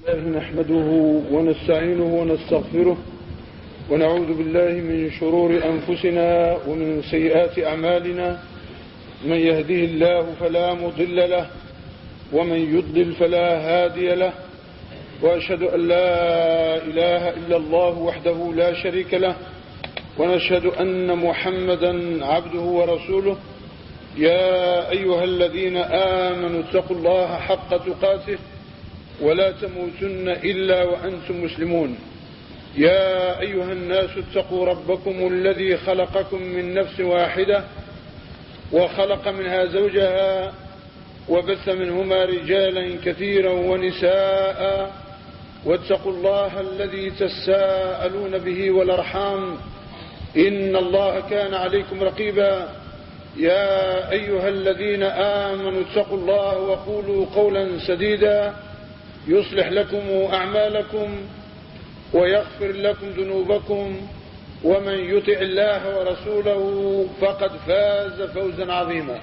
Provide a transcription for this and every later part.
نحمده ونستعينه ونستغفره ونعوذ بالله من شرور أنفسنا ومن سيئات أعمالنا. من يهده الله فلا مضل له ومن يضلل فلا هادي له، وأشهد أن لا إله إلا الله وحده لا شريك له، ونشهد أن محمدا عبده ورسوله. يا أيها الذين آمنوا اتقوا الله حق تقاته ولا تموتن إلا وأنتم مسلمون. يا أيها الناس اتقوا ربكم الذي خلقكم من نفس واحدة وخلق منها زوجها وبث منهما رجالا كثيرا ونساء، واتقوا الله الذي تساءلون به والأرحام إن الله كان عليكم رقيبا. يا أيها الذين آمنوا اتقوا الله وقولوا قولا سديدا يصلح لكم أعمالكم ويغفر لكم ذنوبكم، ومن يطع الله ورسوله فقد فاز فوزا عظيما.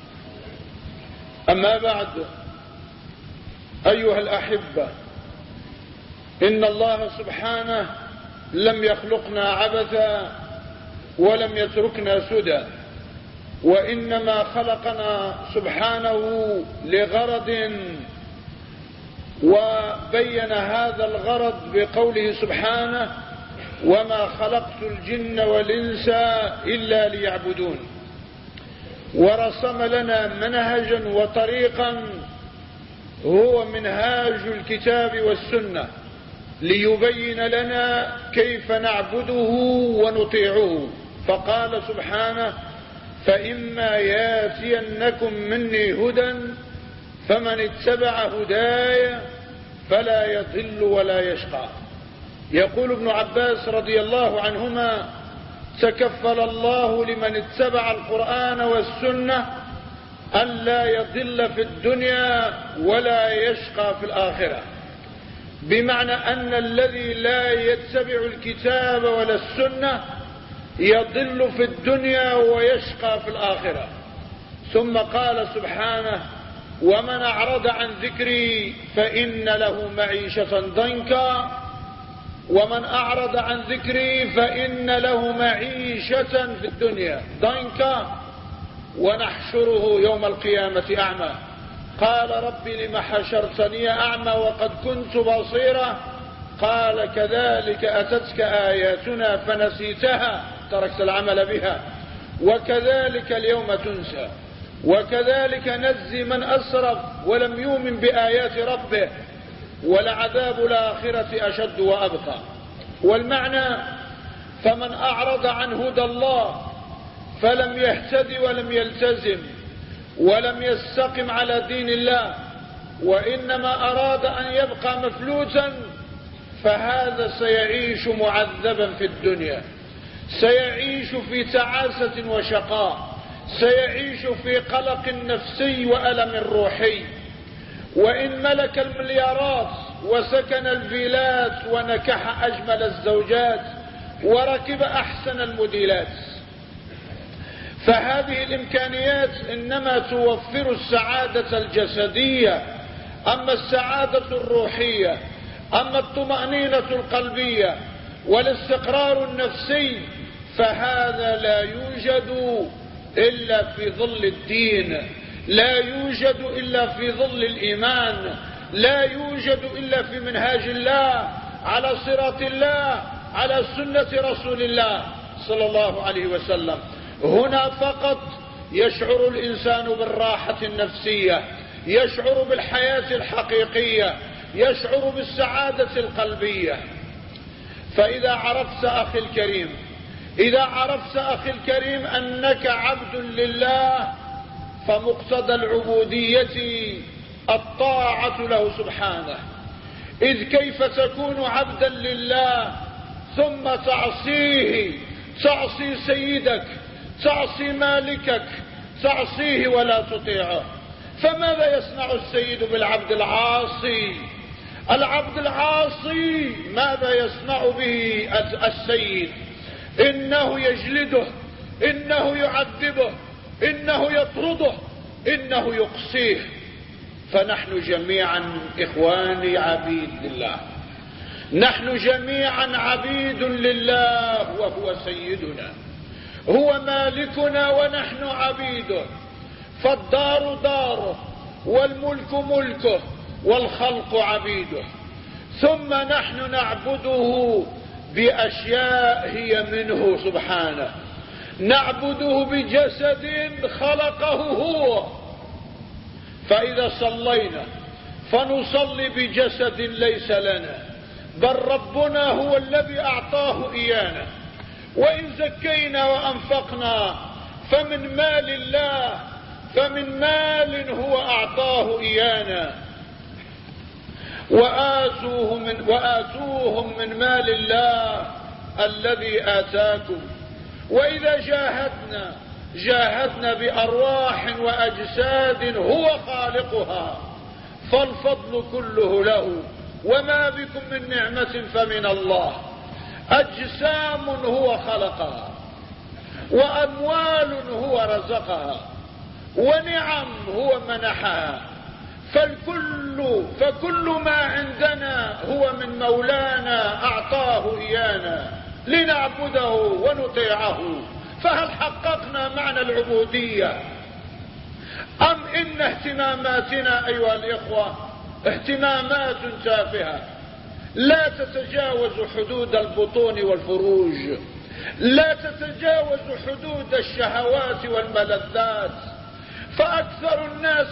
أما بعد، أيها الأحبة، إن الله سبحانه لم يخلقنا عبثا ولم يتركنا سدى، وإنما خلقنا سبحانه لغرض، وبين هذا الغرض بقوله سبحانه: وما خلقت الجن والإنس إلا ليعبدون. ورسم لنا منهجا وطريقا هو منهاج الكتاب والسنة، ليبين لنا كيف نعبده ونطيعه. فقال سبحانه: فإما ياتينكم مني هدى فمن اتبع هداي فلا يضل ولا يشقى. يقول ابن عباس رضي الله عنهما: تكفل الله لمن اتبع القرآن والسنة أن لا يضل في الدنيا ولا يشقى في الآخرة، بمعنى أن الذي لا يتبع الكتاب ولا السنة يضل في الدنيا ويشقى في الآخرة. ثم قال سبحانه: ومن أعرض عن ذكري فإن له معيشة ضنكا. ومن أعرض عن ذكري فإن له معيشة في الدنيا ضنكا ونحشره يوم القيامة أعمى. قال: رب لم حشرتني أعمى وقد كنت بصيرا. قال: كذلك أتتك آياتنا فنسيتها، تركت العمل بها، وكذلك اليوم تنسى، وكذلك نجزي من أسرف ولم يؤمن بآيات ربه، ولعذاب الآخرة أشد وأبقى. والمعنى: فمن أعرض عن هدى الله فلم يهتدي ولم يلتزم ولم يستقم على دين الله، وإنما أراد أن يبقى مفلوتا، فهذا سيعيش معذبا في الدنيا، سيعيش في تعاسة وشقاء، سيعيش في قلق نفسي وألم روحي. وإن ملك المليارات وسكن الفيلات ونكح أجمل الزوجات وركب أحسن الموديلات، فهذه الإمكانيات إنما توفر السعادة الجسدية. أما السعادة الروحية، أما الطمأنينة القلبية والاستقرار النفسي، فهذا لا يوجد إلا في ظل الدين، لا يوجد إلا في ظل الإيمان، لا يوجد إلا في منهاج الله، على صراط الله، على سنة رسول الله صلى الله عليه وسلم. هنا فقط يشعر الإنسان بالراحة النفسية، يشعر بالحياة الحقيقية، يشعر بالسعادة القلبية. فإذا عرفت أخي الكريم، إذا عرفت أخي الكريم أنك عبد لله، فمقتضى العبودية الطاعة له سبحانه. إذ كيف تكون عبدا لله ثم تعصيه، تعصي سيدك، تعصي مالكك، تعصيه ولا تطيعه؟ فماذا يصنع السيد بالعبد العاصي؟ العبد العاصي ماذا يصنع به السيد؟ إنه يجلده، إنه يعذبه، إنه يطرده، إنه يقصيه. فنحن جميعا إخواني عبيد لله، نحن جميعا عبيد لله، وهو سيدنا، هو مالكنا ونحن عبيده، فالدار داره والملك ملكه والخلق عبيده. ثم نحن نعبده بأشياء هي منه سبحانه، نعبده بجسد خلقه هو، فإذا صلينا فنصلي بجسد ليس لنا، بل ربنا هو الذي أعطاه إيانا. وإن زكينا وأنفقنا فمن مال الله، فمن مال هو أعطاه إيانا. وآتوهم من مال الله الذي آتاكم. وإذا جاهدنا بأرواح وأجساد هو خالقها، فالفضل كله له، وما بكم من نعمة فمن الله. أجسام هو خلقها، وأموال هو رزقها، ونعم هو منحها، فكل ما عندنا هو من مولانا أعطاه إيانا لنعبده ونطيعه. فهل حققنا معنى العبودية، أم إن اهتماماتنا أيها الإخوة اهتمامات تافهة لا تتجاوز حدود البطون والفروج، لا تتجاوز حدود الشهوات والملذات؟ فأكثر الناس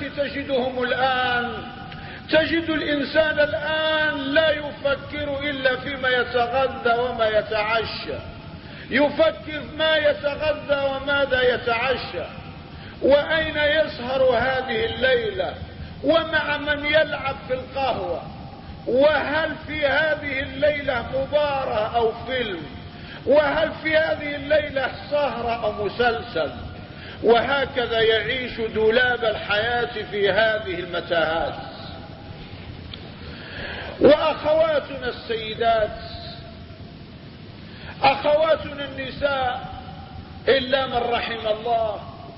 تجد الإنسان الآن لا يفكر إلا فيما يتغذى وما يتعشى، يفكر ما يتغذى وماذا يتعشى، وأين يسهر هذه الليلة، ومع من يلعب في القهوة، وهل في هذه الليلة مباراة أو فيلم، وهل في هذه الليلة سهرة أو مسلسل. وهكذا يعيش دولاب الحياة في هذه المتاهات. وأخواتنا السيدات، أخواتنا النساء إلا من رحم الله،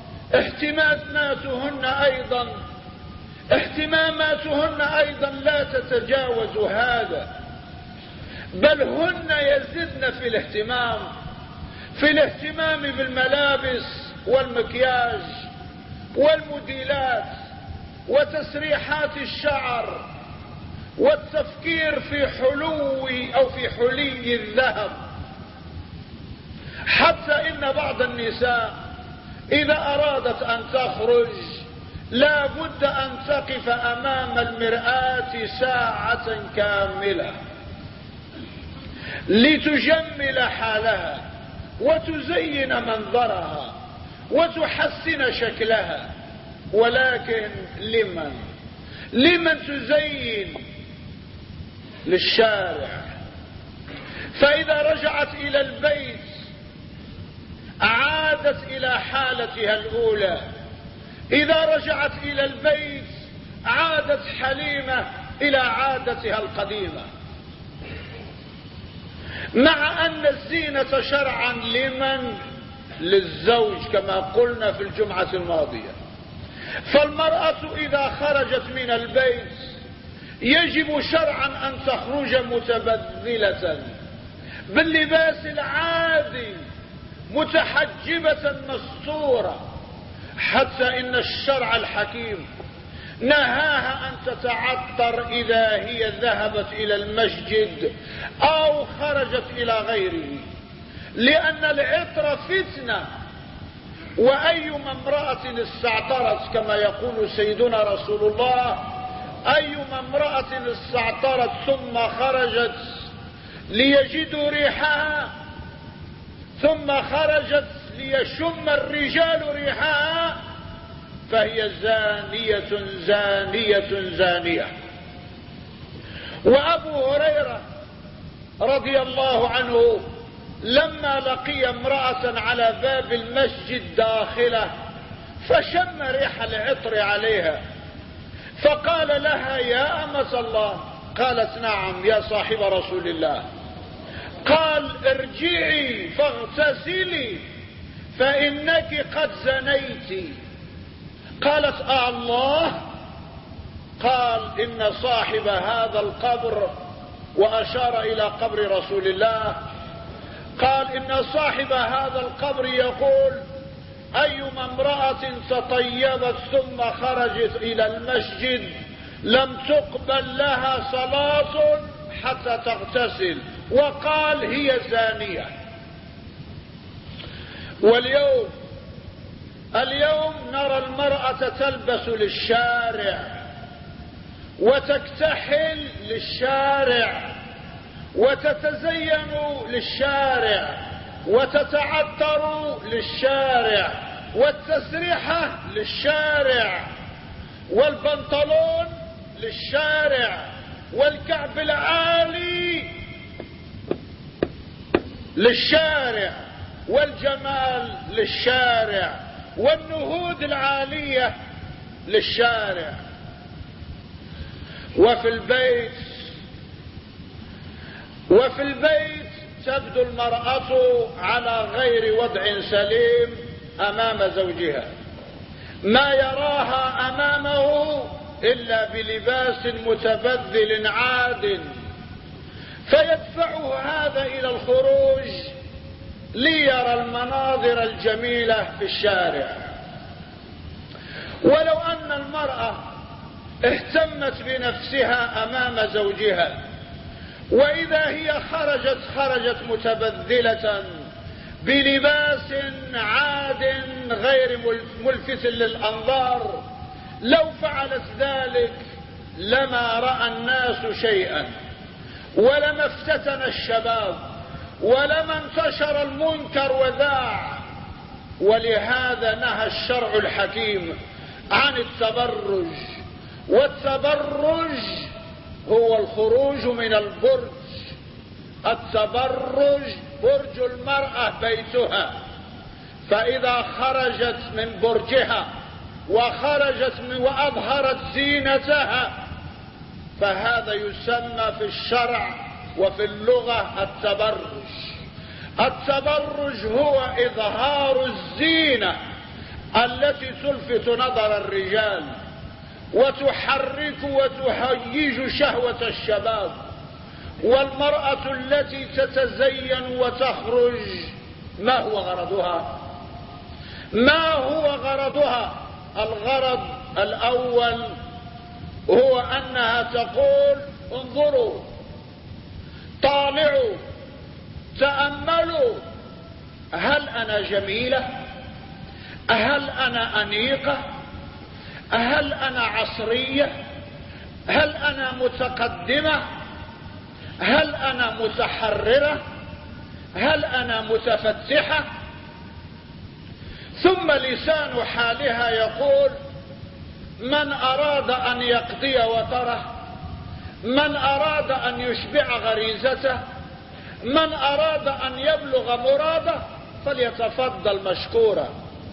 اهتماماتهن أيضا لا تتجاوز هذا، بل هن يزدن في الاهتمام بالملابس والمكياج والموديلات وتسريحات الشعر والتفكير في حلي الذهب، حتى إن بعض النساء إذا أرادت أن تخرج لا بد أن تقف أمام المرآة ساعة كاملة لتجمل حالها وتزين منظرها وتحسن شكلها. ولكن لمن تزين؟ للشارع. فإذا رجعت إلى البيت عادت إلى حالتها الأولى، إذا رجعت إلى البيت عادت حليمة إلى عادتها القديمة، مع أن الزينة شرعا للزوج كما قلنا في الجمعة الماضية. فالمرأة إذا خرجت من البيت يجب شرعا أن تخرج متبذلة باللباس العادي متحجبة مستورة، حتى إن الشرع الحكيم نهاها أن تتعطر إذا هي ذهبت إلى المسجد أو خرجت إلى غيره، لأن العطر فتنة. وأيما امرأة استعطرت كما يقول سيدنا رسول الله، أيما امرأة استعطرت ثم خرجت ليجدوا ريحها، ثم خرجت ليشم الرجال ريحها، فهي زانية زانية زانية. وأبو هريرة رضي الله عنه لما لقي امرأة على باب المسجد داخله فشم ريح العطر عليها، فقال لها: يا أمة الله. قالت: نعم يا صاحب رسول الله. قال: ارجعي فاغتسلي فإنك قد زنيت. قالت: الله. قال إن صاحب هذا القبر، وأشار إلى قبر رسول الله، قال إن صاحب هذا القبر يقول أيما امرأة تطيبت ثم خرجت إلى المسجد لم تقبل لها صلاة حتى تغتسل، وقال هي زانية. اليوم نرى المرأة تلبس للشارع وتكتحل للشارع وتتزين للشارع وتتعطر للشارع والتسريحة للشارع والبنطلون للشارع والكعب العالي للشارع والجمال للشارع والنهود العالية للشارع. وفي البيت تبدو المرأة على غير وضع سليم أمام زوجها، ما يراها أمامه إلا بلباس متبذل عاد، فيدفعه هذا إلى الخروج ليرى المناظر الجميلة في الشارع. ولو أن المرأة اهتمت بنفسها أمام زوجها، وإذا هي خرجت متبذلة بلباس عاد غير ملفت للأنظار، لو فعلت ذلك لما رأى الناس شيئا ولما افتتن الشباب ولما انتشر المنكر وذاع. ولهذا نهى الشرع الحكيم عن التبرج، والتبرج هو الخروج من البرج. التبرج برج المرأة بيتها، فإذا خرجت من برجها وأظهرت زينتها فهذا يسمى في الشرع وفي اللغة التبرج. التبرج هو إظهار الزينة التي تلفت نظر الرجال وتحرك وتهيج شهوة الشباب. والمرأة التي تتزين وتخرج ما هو غرضها؟ الغرض الأول هو أنها تقول انظروا، طالعوا، تأملوا، هل أنا جميلة؟ هل أنا أنيقة؟ هل أنا عصرية؟ هل أنا متقدمة؟ هل أنا متحررة؟ هل أنا متفتحة؟ ثم لسان حالها يقول من أراد أن يقضي وطره، من أراد أن يشبع غريزته، من أراد أن يبلغ مراده فليتفضل مشكورا.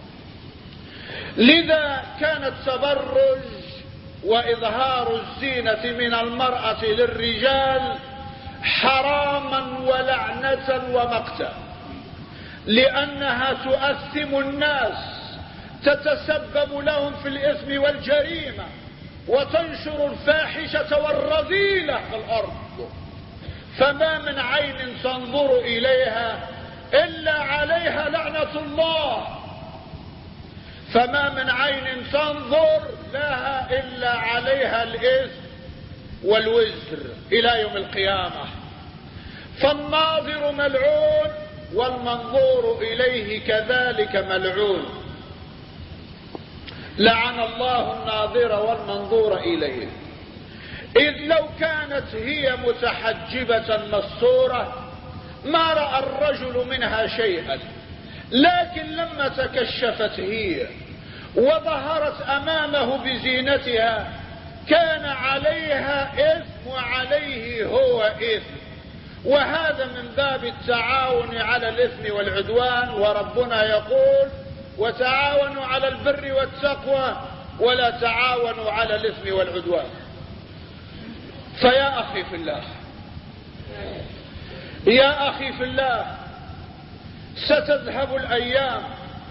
لذا كان التبرج وإظهار الزينة من المرأة للرجال حراما ولعنة ومقتا، لأنها تؤثم الناس، تتسبب لهم في الإثم والجريمة، وتنشر الفاحشة والرذيلة في الأرض. فما من عين تنظر إليها إلا عليها لعنة الله، فما من عين تنظر لها إلا عليها الإثم والوزر إلى يوم القيامة. فالناظر ملعون والمنظور إليه كذلك ملعون. لعن الله الناظر والمنظور إليه. إذ لو كانت هي متحجبة مستورة ما رأى الرجل منها شيئا، لكن لما تكشفت هي وظهرت أمامه بزينتها كان عليها إثم وعليه هو إثم، وهذا من باب التعاون على الإثم والعدوان. وربنا يقول وتعاونوا على البر والتقوى ولا تعاونوا على الإثم والعدوان. فيا أخي في الله، يا أخي في الله، ستذهب الأيام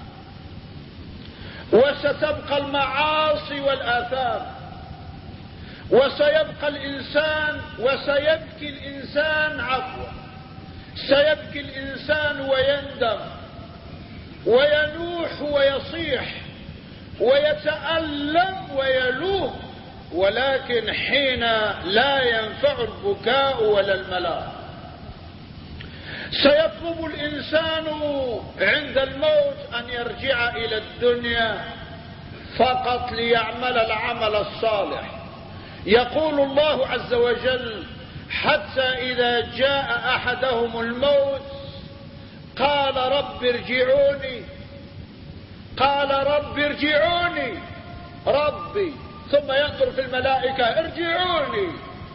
وستبقى المعاصي والآثام، وسيبقى الإنسان وسيبكي الإنسان سيبكي الإنسان ويندم وينوح ويصيح ويتألم ويلوم، ولكن حين لا ينفع البكاء ولا الملاء. سيطلب الإنسان عند الموت أن يرجع إلى الدنيا فقط ليعمل العمل الصالح. يقول الله عز وجل: حتى إذا جاء أحدهم الموت قال رب ارجعوني، قال رب ارجعوني ربي، ثم ينظر في الملائكة: ارجعوني.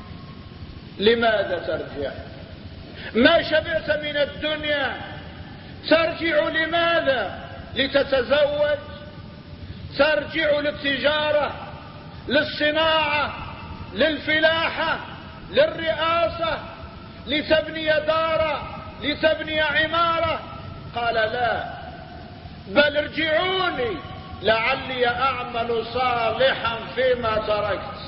لماذا ترجع؟ ما شبعت من الدنيا، ترجع لماذا؟ لتتزوج؟ ترجع للتجارة، للصناعة، للفلاحة، للرئاسة، لتبني دارا، لتبني عمارة؟ قال لا، بل ارجعوني لعلي أعمل صالحا فيما تركت.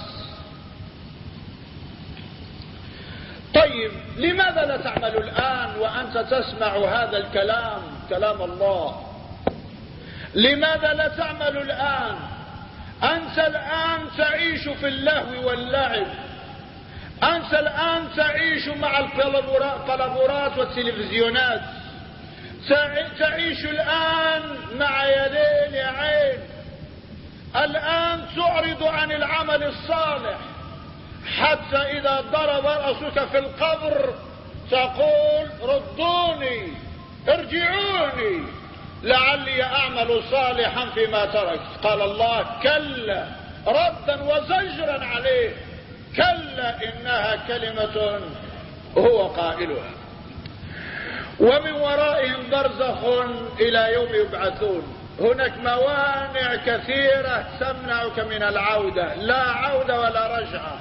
طيب، لماذا لا تعمل الآن وأنت تسمع هذا الكلام، كلام الله؟ لماذا لا تعمل الآن؟ أنت الآن تعيش في اللهو واللعب، أنت الآن تعيش مع القلبورات والتلفزيونات، تعيش الآن مع يدين يا عين. الآن تعرض عن العمل الصالح، حتى إذا ضرب رأسك في القبر تقول: ردوني، ارجعوني لعلي أعمل صالحا فيما تركت. قال الله: كلا، ردا وزجرا عليه، كلا إنها كلمة هو قائلها. ومن ورائهم برزخ إلى يوم يبعثون. هناك موانع كثيرة تمنعك من العودة، لا عودة ولا رجعة.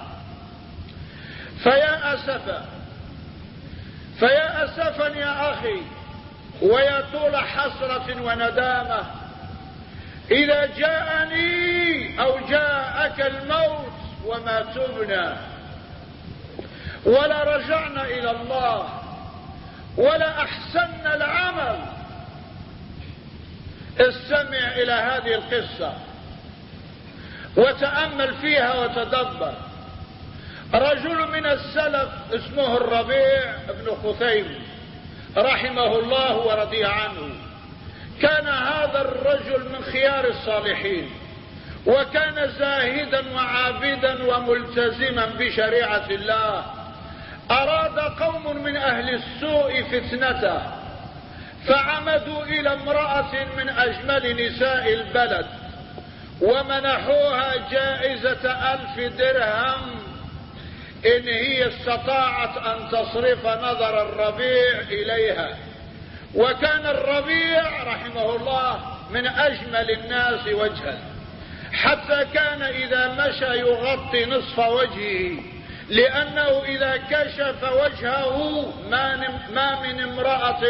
فيا أسفا يا أخي، ويا طول حسرة وندامة، إذا جاءني أو جاءك الموت وما تبنا ولا رجعنا إلى الله ولا أحسننا العمل. استمع إلى هذه القصة وتأمل فيها وتدبر. رجل من السلف اسمه الربيع بن خثيم رحمه الله ورضي عنه، كان هذا الرجل من خيار الصالحين، وكان زاهدا وعابدا وملتزما بشريعة الله. أراد قوم من أهل السوء فتنته، فعمدوا إلى امرأة من أجمل نساء البلد، ومنحوها جائزة 1000 درهم إن هي استطاعت أن تصرف نظر الربيع إليها. وكان الربيع رحمه الله من أجمل الناس وجها، حتى كان إذا مشى يغطي نصف وجهه، لأنه إذا كشف وجهه ما من امرأة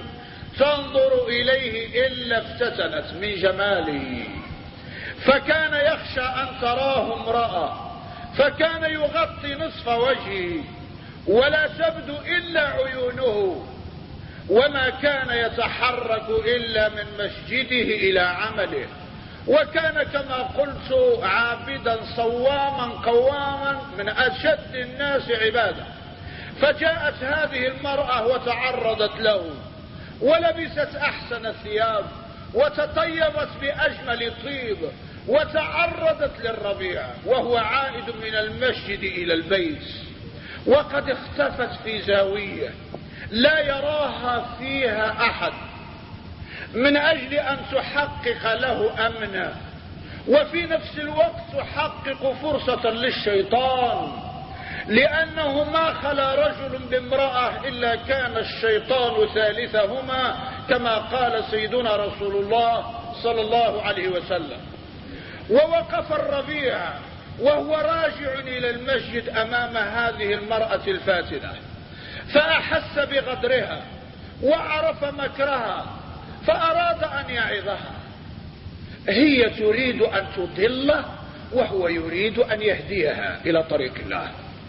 تنظر إليه إلا افتتنت من جماله، فكان يخشى أن تراه امرأة، فكان يغطي نصف وجهه ولا تبدو إلا عيونه، وما كان يتحرك إلا من مسجده إلى عمله. وكان كما قلت عابدا صواما قواما، من أشد الناس عبادة. فجاءت هذه المرأة وتعرضت له، ولبست أحسن الثياب، وتطيبت بأجمل طيب، وتعرضت للربيع وهو عائد من المسجد إلى البيت، وقد اختفت في زاوية لا يراها فيها أحد، من أجل أن تحقق له أمنا، وفي نفس الوقت تحقق فرصة للشيطان، لأنه ما خلا رجل بامرأة إلا كان الشيطان ثالثهما، كما قال سيدنا رسول الله صلى الله عليه وسلم. ووقف الربيع وهو راجع إلى المسجد أمام هذه المرأة الفاتنة، فأحس بغدرها وعرف مكرها، فأراد أن يعظها. هي تريد أن تضله وهو يريد أن يهديها إلى طريق الله.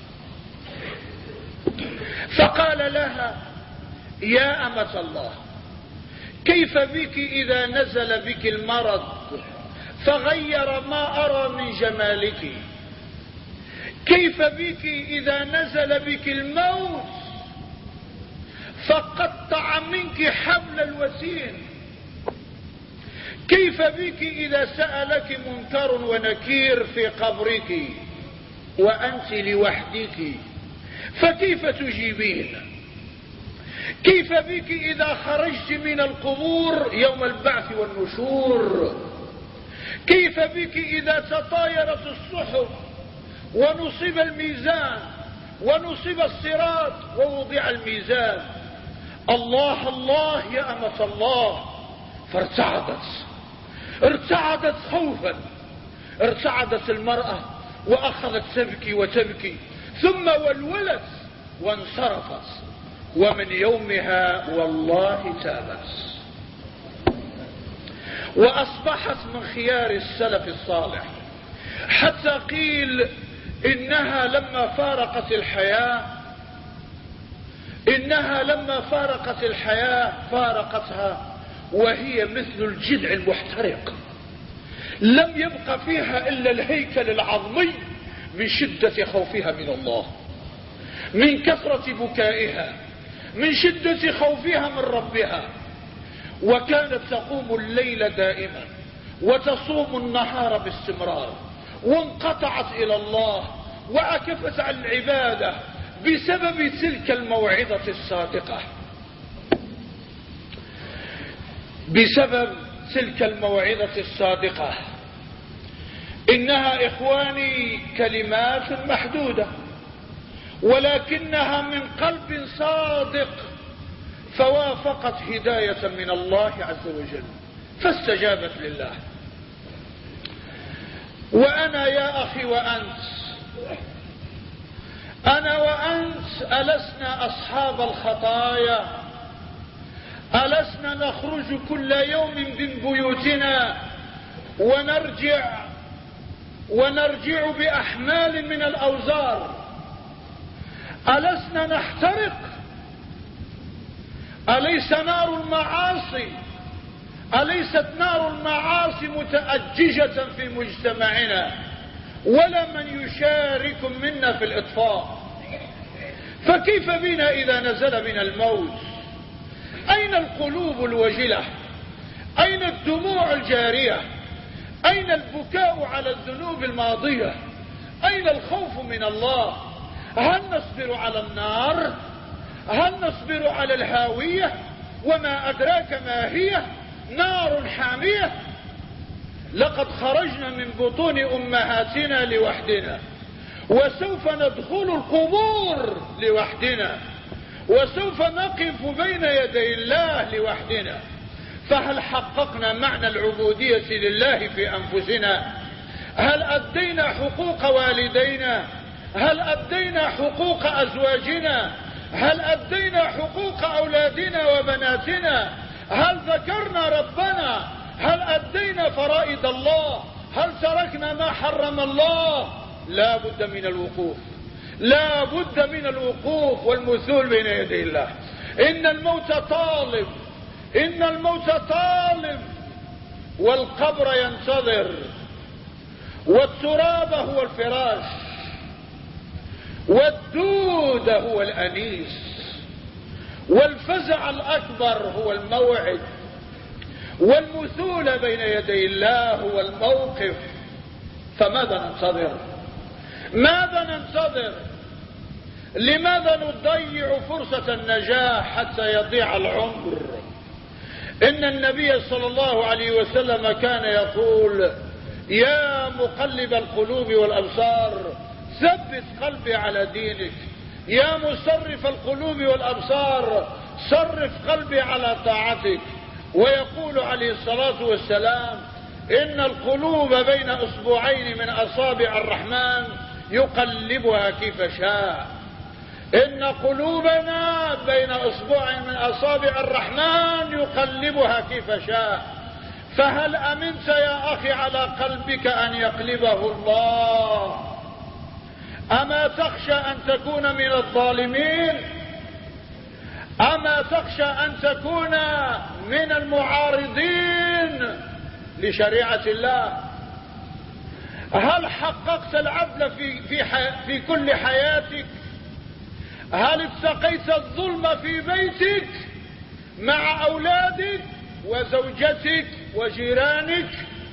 فقال لها: يا أمة الله، كيف بك إذا نزل بك المرض فغير ما أرى من جمالك؟ كيف بك إذا نزل بك الموت فقطع منك حبل الوتين؟ كيف بك إذا سألك منكر ونكير في قبرك وأنت لوحدك فكيف تجيبين؟ كيف بك إذا خرجت من القبور يوم البعث والنشور؟ كيف بك إذا تطايرت الصحف ونصب الميزان ونصب الصراط ووضع الميزان؟ الله الله يا أمة الله. ارتعدت خوفا، ارتعدت المرأة وأخذت تبكي وتبكي، ثم ولولت وانصرفت، ومن يومها والله تابت وأصبحت من خيار السلف الصالح، حتى قيل إنها لما فارقت الحياة فارقتها وهي مثل الجذع المحترق، لم يبق فيها إلا الهيكل العظمي من شدة خوفها من الله، من كثرة بكائها، من شدة خوفها من ربها. وكانت تقوم الليل دائما وتصوم النهار باستمرار، وانقطعت إلى الله وعكفت عن العبادة بسبب تلك الموعظة الصادقة. بسبب تلك الموعظة الصادقة. إنها إخواني كلمات محدودة، ولكنها من قلب صادق، فوافقت هداية من الله عز وجل فاستجابت لله. وأنا يا أخي وأنت، أنا وأنت ألسنا أصحاب الخطايا؟ ألسنا نخرج كل يوم من بيوتنا ونرجع بأحمال من الأوزار؟ ألسنا نحترق؟ أليست نار المعاصي متأججة في مجتمعنا، ولا من يشارك منا في الإطفاء؟ فكيف بنا إذا نزل بنا الموت؟ أين القلوب الوجلة؟ أين الدموع الجارية؟ أين البكاء على الذنوب الماضية؟ أين الخوف من الله؟ هل نصبر على النار؟ هل نصبر على الهاوية؟ وما أدراك ما هي؟ نار حامية. لقد خرجنا من بطون أمهاتنا لوحدنا، وسوف ندخل القبور لوحدنا، وسوف نقف بين يدي الله لوحدنا. فهل حققنا معنى العبودية لله في أنفسنا؟ هل أدينا حقوق والدينا؟ هل أدينا حقوق أزواجنا؟ هل أدينا حقوق أولادنا وبناتنا؟ هل ذكرنا ربنا؟ هل أدينا فرائض الله؟ هل تركنا ما حرم الله؟ لا بد من الوقوف، لا بد من الوقوف والمثول بين يدي الله. إن الموت طالب، والقبر ينتظر، والتراب هو الفراش، والدود هو الأنيس، والفزع الأكبر هو الموعد، والمثول بين يدي الله هو الموقف. فماذا ننتظر؟ ماذا ننتظر؟ لماذا نضيع فرصة النجاح حتى يضيع العمر؟ إن النبي صلى الله عليه وسلم كان يقول: يا مقلب القلوب والأبصار ثبت قلبي على دينك، يا مصرف القلوب والأبصار صرف قلبي على طاعتك. ويقول عليه الصلاة والسلام: إن القلوب بين أصبعين من أصابع الرحمن يقلبها كيف شاء. إن قلوبنا بين أصبعين من أصابع الرحمن يقلبها كيف شاء. فهل أمنت يا أخي على قلبك أن يقلبه الله؟ أما تخشى أن تكون من الظالمين؟ أما تخشى أن تكون من المعارضين لشريعة الله؟ هل حققت العدل في كل حياتك؟ هل اتقيت الظلم في بيتك مع أولادك وزوجتك وجيرانك؟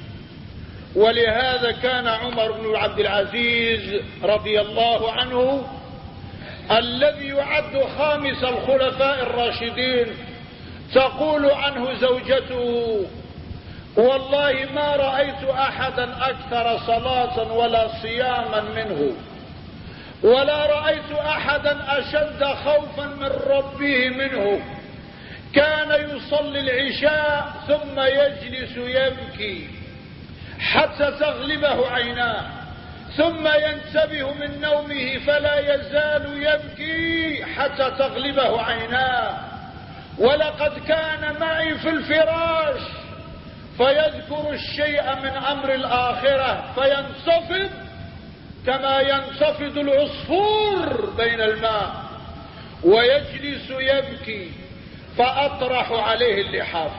ولهذا كان عمر بن عبد العزيز رضي الله عنه الذي يعد خامس الخلفاء الراشدين تقول عنه زوجته: والله ما رأيت أحدا أكثر صلاة ولا صياما منه، ولا رأيت أحدا أشد خوفا من ربه منه. كان يصلي العشاء ثم يجلس يبكي حتى تغلبه عيناه، ثم ينتبه من نومه فلا يزال يبكي حتى تغلبه عيناه. ولقد كان معي في الفراش فيذكر الشيء من أمر الآخرة فينصفض كما ينصفض العصفور بين الماء، ويجلس يبكي فأطرح عليه اللحاف.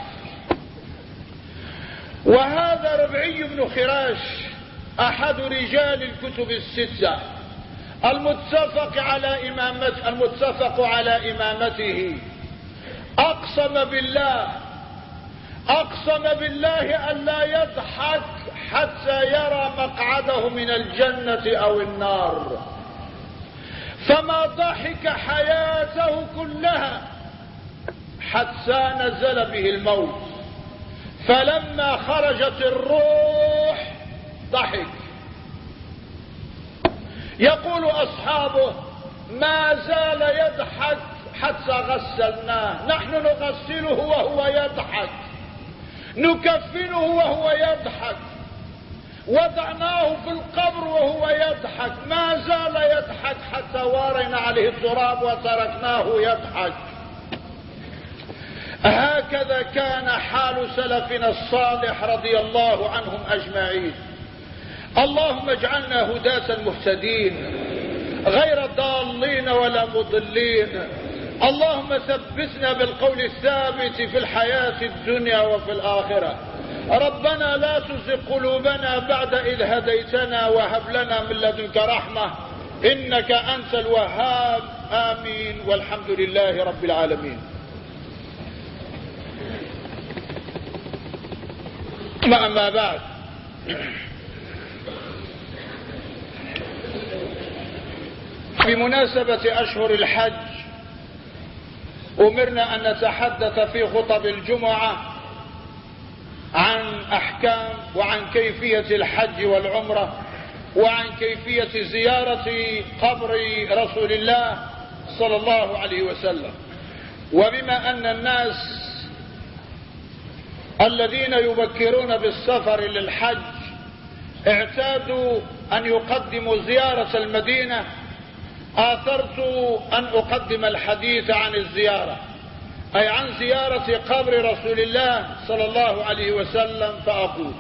وهذا ربعي بن خراش أحد رجال الكتب الستة المتفق على إمامته أقسم بالله أن لا يضحك حتى يرى مقعده من الجنة أو النار، فما ضحك حياته كلها حتى نزل به الموت، فلما خرجت الروح ضحك. يقول أصحابه: ما زال يضحك حتى غسلناه، نحن نغسله وهو يضحك، نكفنه وهو يضحك، وضعناه في القبر وهو يضحك، ما زال يضحك حتى وارينا عليه التراب وتركناه يضحك. هكذا كان حال سلفنا الصالح رضي الله عنهم أجمعين. اللهم اجعلنا هداة مهتدين غير ضالين ولا مضلين. اللهم ثبتنا بالقول الثابت في الحياة الدنيا وفي الآخرة. ربنا لا تزغ قلوبنا بعد إذ هديتنا وهب لنا من لدنك رحمة إنك أنت الوهاب. آمين والحمد لله رب العالمين. أما بعد، بمناسبة أشهر الحج أمرنا أن نتحدث في خطب الجمعة عن أحكام وعن كيفية الحج والعمرة وعن كيفية زيارة قبر رسول الله صلى الله عليه وسلم. وبما أن الناس الذين يبكرون بالسفر للحج اعتادوا أن يقدموا زيارة المدينة، آثرت أن أقدم الحديث عن الزيارة، أي عن زيارة قبر رسول الله صلى الله عليه وسلم. فأقول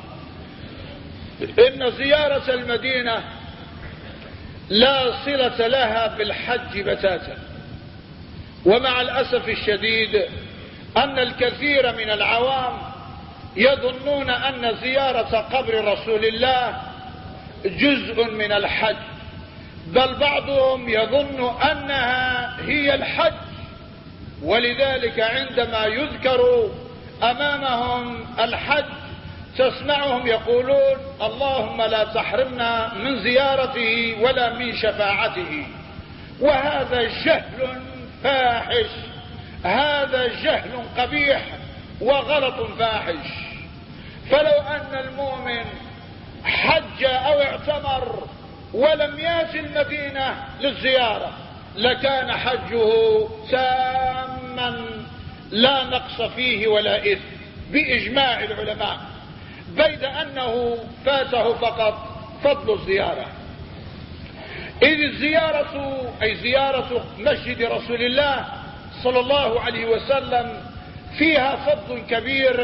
إن زيارة المدينة لا صلة لها بالحج بتاتا، ومع الأسف الشديد أن الكثير من العوام يظنون أن زيارة قبر رسول الله جزء من الحج، بل بعضهم يظن أنها هي الحج، ولذلك عندما يذكر أمامهم الحج تسمعهم يقولون: اللهم لا تحرمنا من زيارته ولا من شفاعته. وهذا جهل فاحش، هذا جهل قبيح وغلط فاحش. فلو أن المؤمن حج أو اعتمر ولم يأتي المدينة للزيارة لكان حجه تاما لا نقص فيه ولا إثم بإجماع العلماء، بيد أنه فاته فقط فضل الزيارة. إذ الزيارة أي زيارة مسجد رسول الله صلى الله عليه وسلم فيها فضل كبير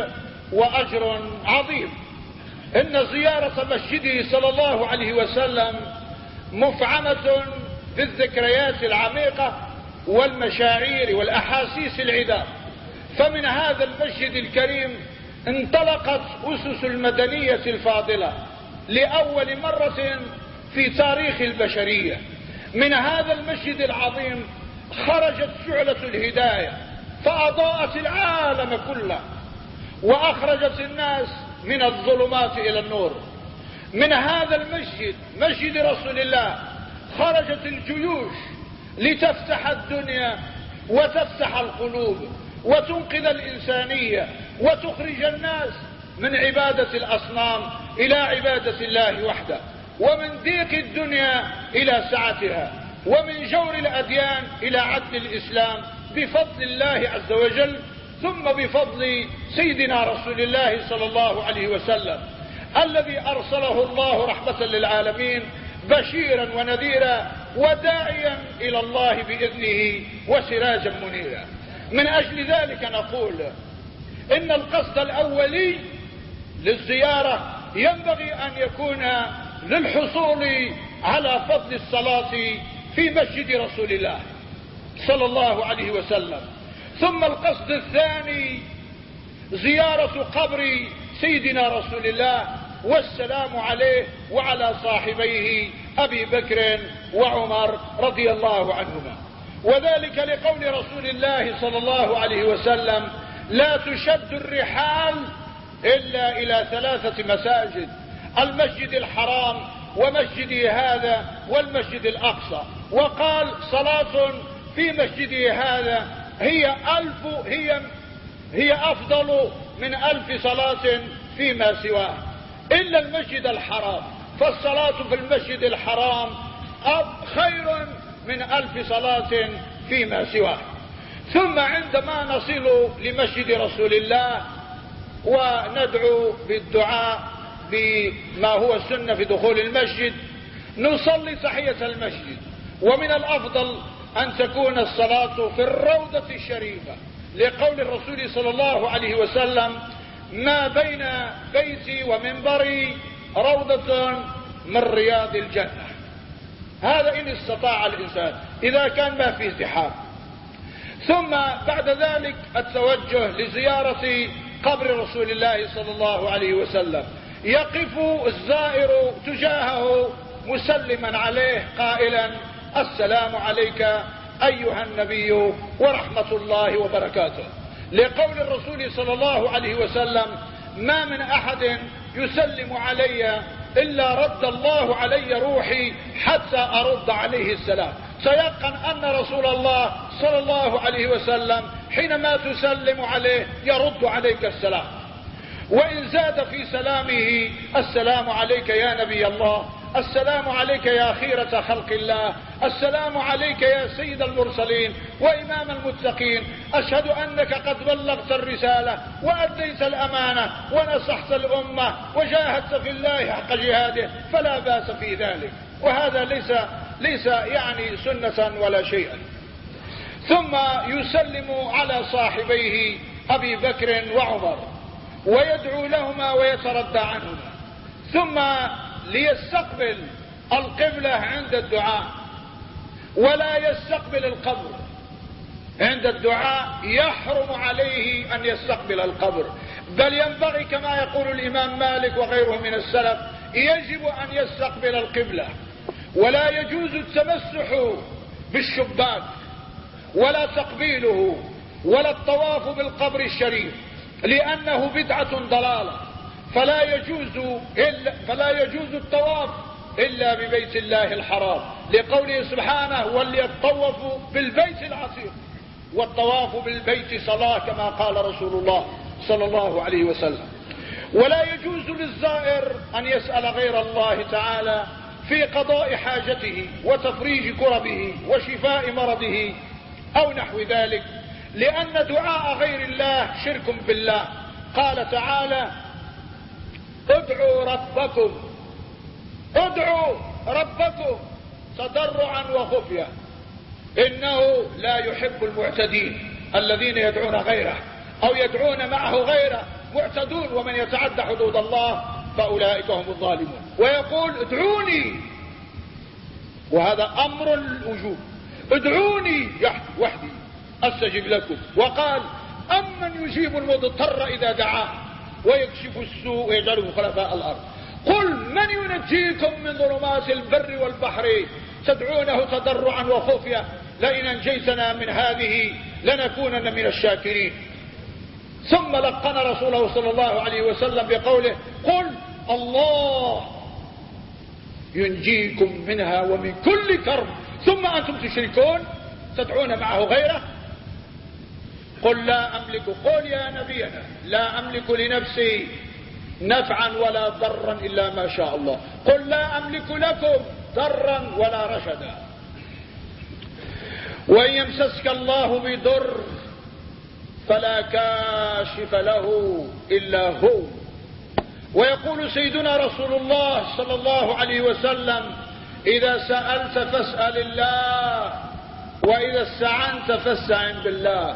وأجر عظيم. إن زيارة مسجده صلى الله عليه وسلم مفعمة بالذكريات العميقة والمشاعر والأحاسيس العذاب. فمن هذا المسجد الكريم انطلقت أسس المدنية الفاضلة لأول مرة في تاريخ البشرية. من هذا المسجد العظيم خرجت شعلة الهداية فأضاءت العالم كله وأخرجت الناس من الظلمات إلى النور. من هذا المسجد، مسجد رسول الله، خرجت الجيوش لتفتح الدنيا وتفتح القلوب وتنقذ الإنسانية وتخرج الناس من عبادة الأصنام إلى عبادة الله وحده، ومن ضيق الدنيا إلى سعتها، ومن جور الأديان إلى عدل الإسلام، بفضل الله عز وجل، ثم بفضل سيدنا رسول الله صلى الله عليه وسلم الذي أرسله الله رحمة للعالمين بشيرا ونذيرا وداعيا إلى الله بإذنه وسراجا منيرا. من أجل ذلك نقول إن القصد الأولي للزيارة ينبغي أن يكون للحصول على فضل الصلاة في مسجد رسول الله صلى الله عليه وسلم. ثم القصد الثاني زيارة قبر سيدنا رسول الله والسلام عليه وعلى صاحبيه أبي بكر وعمر رضي الله عنهما، وذلك لقول رسول الله صلى الله عليه وسلم: لا تشد الرحال إلا إلى 3 مساجد: المسجد الحرام ومسجدي هذا والمسجد الأقصى. وقال: صلاة في مسجدي هذا هي أفضل من 1000 صلاة فيما سواه، إلا المسجد الحرام، فالصلاة في المسجد الحرام خير من 1000 صلاة فيما سواه. ثم عندما نصل لمسجد رسول الله وندعو بالدعاء بما هو السنة في دخول المسجد، نصلي تحية المسجد. ومن الأفضل أن تكون الصلاة في الروضة الشريفة، لقول الرسول صلى الله عليه وسلم: ما بين بيتي ومنبري روضة من رياض الجنة. هذا إن استطاع الإنسان، إذا كان ما فيه ازدحام. ثم بعد ذلك التوجه لزيارة قبر رسول الله صلى الله عليه وسلم، يقف الزائر تجاهه مسلما عليه قائلا: السلام عليك أيها النبي ورحمة الله وبركاته، لقول الرسول صلى الله عليه وسلم: ما من أحد يسلم علي إلا رد الله علي روحي حتى أرد عليه السلام. سيقن أن رسول الله صلى الله عليه وسلم حينما تسلم عليه يرد عليك السلام. وإن زاد في سلامه: السلام عليك يا نبي الله، السلام عليك يا خيرة خلق الله، السلام عليك يا سيد المرسلين وإمام المتقين، أشهد أنك قد بلغت الرسالة وأديت الأمانة ونصحت الأمة وجاهدت في الله حق جهاده، فلا بأس في ذلك، وهذا ليس يعني سنة ولا شيئا. ثم يسلم على صاحبيه أبي بكر وعمر ويدعو لهما ويتردى عنهما، ثم ليستقبل القبلة عند الدعاء ولا يستقبل القبر. عند الدعاء يحرم عليه أن يستقبل القبر، بل ينبغي كما يقول الإمام مالك وغيره من السلف: يجب أن يستقبل القبلة، ولا يجوز التمسح بالشباك ولا تقبيله ولا الطواف بالقبر الشريف، لأنه بدعة ضلالة، فلا يجوز الطواف إلا ببيت الله الحرام، لقوله سبحانه: وليطوفوا بالبيت العتيق، والطواف بالبيت صلاة كما قال رسول الله صلى الله عليه وسلم. ولا يجوز للزائر أن يسأل غير الله تعالى في قضاء حاجته وتفريج كربه وشفاء مرضه أو نحو ذلك، لأن دعاء غير الله شرك بالله. قال تعالى: ادعوا ربكم تضرعا وخفيا إنه لا يحب المعتدين، الذين يدعون غيره أو يدعون معه غيره معتدون، ومن يتعدى حدود الله فأولئك هم الظالمون. ويقول ادعوني، وهذا أمر الوجوب، ادعوني وحدي أستجب لكم. وقال أمن يجيب المضطر إذا دعاه ويكشف السوء ويجعله خلفاء الأرض. قل من ينجيكم من ظلمات البر والبحر تدعونه تضرعا وخفيا لئن أنجيتنا من هذه لنكونن من الشاكرين. ثم لقن رسوله صلى الله عليه وسلم بقوله قل الله ينجيكم منها ومن كل كرب ثم أنتم تشركون تدعون معه غيره. قل لا أملك، قل يا نبينا لا أملك لنفسي نفعا ولا ضرا إلا ما شاء الله، قل لا أملك لكم ضرا ولا رشدا. وإن يمسسك الله بضر فلا كاشف له إلا هو. ويقول سيدنا رسول الله صلى الله عليه وسلم إذا سألت فاسأل الله وإذا استعنت فاستعن بالله.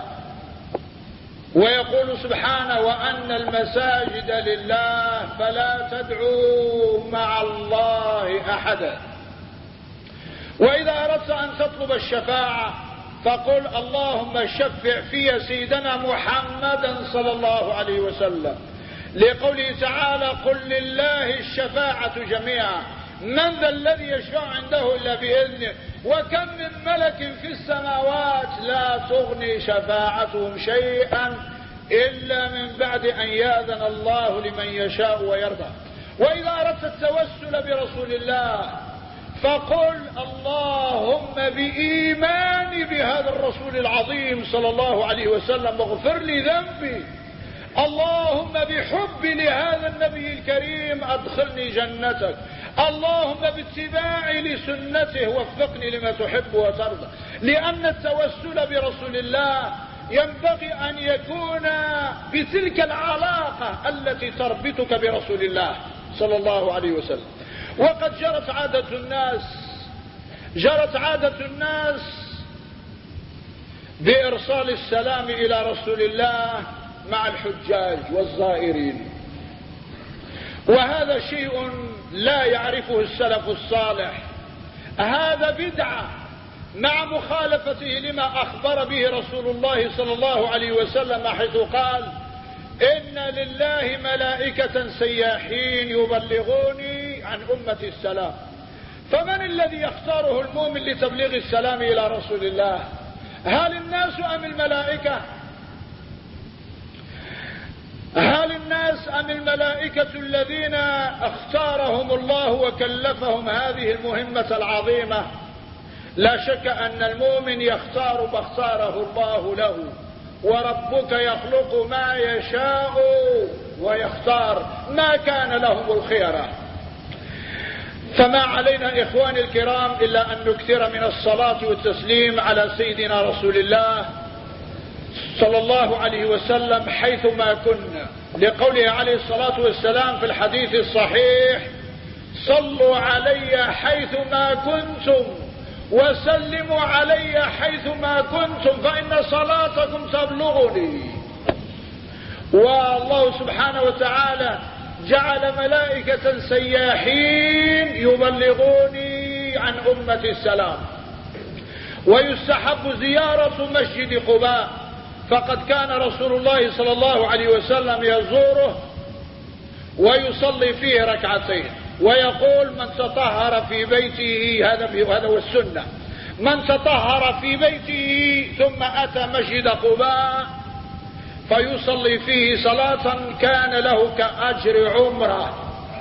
ويقول سبحانه وأن المساجد لله فلا تدعوا مع الله أحدا. وإذا أردت أن تطلب الشفاعة فقل اللهم شفع في سيدنا محمدا صلى الله عليه وسلم، لقوله تعالى قل لله الشفاعة جميعا من ذا الذي يشفع عنده إلا بإذنه وكم من ملك في السماوات لا تغني شفاعتهم شيئا إلا من بعد أن يأذن الله لمن يشاء ويرضى. وإذا أردت التوسل برسول الله فقل اللهم بإيماني بهذا الرسول العظيم صلى الله عليه وسلم اغفر لي ذنبي، اللهم بحبي لهذا النبي الكريم أدخلني جنتك، اللهم باتباعي لسنته وفقني لما تحب وترضى. لأن التوسل برسول الله ينبغي أن يكون بتلك العلاقة التي تربطك برسول الله صلى الله عليه وسلم. وقد جرت عادة الناس بإرسال السلام إلى رسول الله مع الحجاج والزائرين، وهذا شيء لا يعرفه السلف الصالح، هذا بدعة مع مخالفته لما أخبر به رسول الله صلى الله عليه وسلم حيث قال إن لله ملائكة سياحين يبلغوني عن أمتي السلام. فمن الذي يختاره المؤمن لتبليغ السلام إلى رسول الله؟ هل الناس أم الملائكة؟ هل الناس أم الملائكة الذين اختارهم الله وكلفهم هذه المهمة العظيمة؟ لا شك أن المؤمن يختار ما اختاره الله له، وربك يخلق ما يشاء ويختار ما كان لهم الخيرة. فما علينا إخواني الكرام إلا أن نكثر من الصلاة والتسليم على سيدنا رسول الله صلى الله عليه وسلم حيثما كنا، لقوله عليه الصلاة والسلام في الحديث الصحيح صلوا علي حيثما كنتم وسلموا علي حيثما كنتم فإن صلاتكم تبلغني. والله سبحانه وتعالى جعل ملائكة سياحين يبلغوني عن أمة السلام. ويستحب زيارة مسجد قباء، فقد كان رسول الله صلى الله عليه وسلم يزوره ويصلي فيه ركعتين، ويقول من تطهر في بيته، هذا هو السنة، من تطهر في بيته ثم أتى مسجد قباء فيصلي فيه صلاة كان له كأجر عمره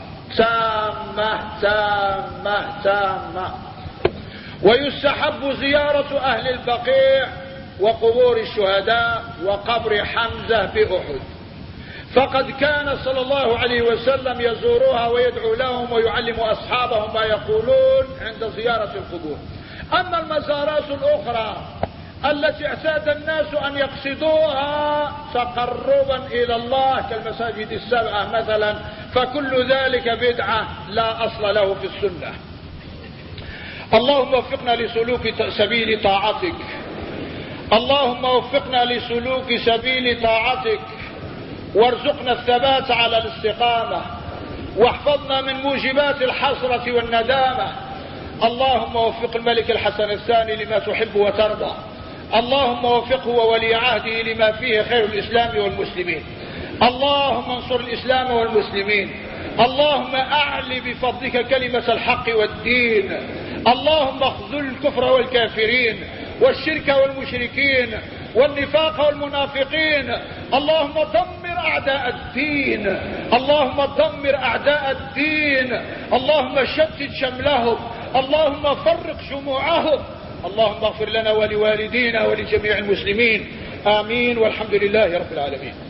تامة تامة تامة. ويستحب زيارة أهل البقيع وقبور الشهداء وقبر حمزة بأحد، فقد كان صلى الله عليه وسلم يزورها ويدعو لهم ويعلم أصحابهم ما يقولون عند زيارة القبور. أما المزارات الأخرى التي اعتاد الناس أن يقصدوها تقربا إلى الله كالمساجد السبعة مثلا، فكل ذلك بدعة لا أصل له في السنة. اللهم وفقنا لسلوك سبيل طاعتك، اللهم وفقنا لسلوك سبيل طاعتك، وارزقنا الثبات على الاستقامة، واحفظنا من موجبات الحسرة والندامة. اللهم وفق الملك الحسن الثاني لما تحب وترضى، اللهم وفقه وولي عهده لما فيه خير الإسلام والمسلمين. اللهم انصر الإسلام والمسلمين، اللهم أعل بفضلك كلمة الحق والدين، اللهم اخذل الكفر والكافرين والشرك والمشركين والنفاق والمنافقين. اللهم دمر أعداء الدين، اللهم دمر أعداء الدين، اللهم شتت شملهم، اللهم فرق جموعهم. اللهم اغفر لنا ولوالدينا ولجميع المسلمين، آمين، والحمد لله رب العالمين.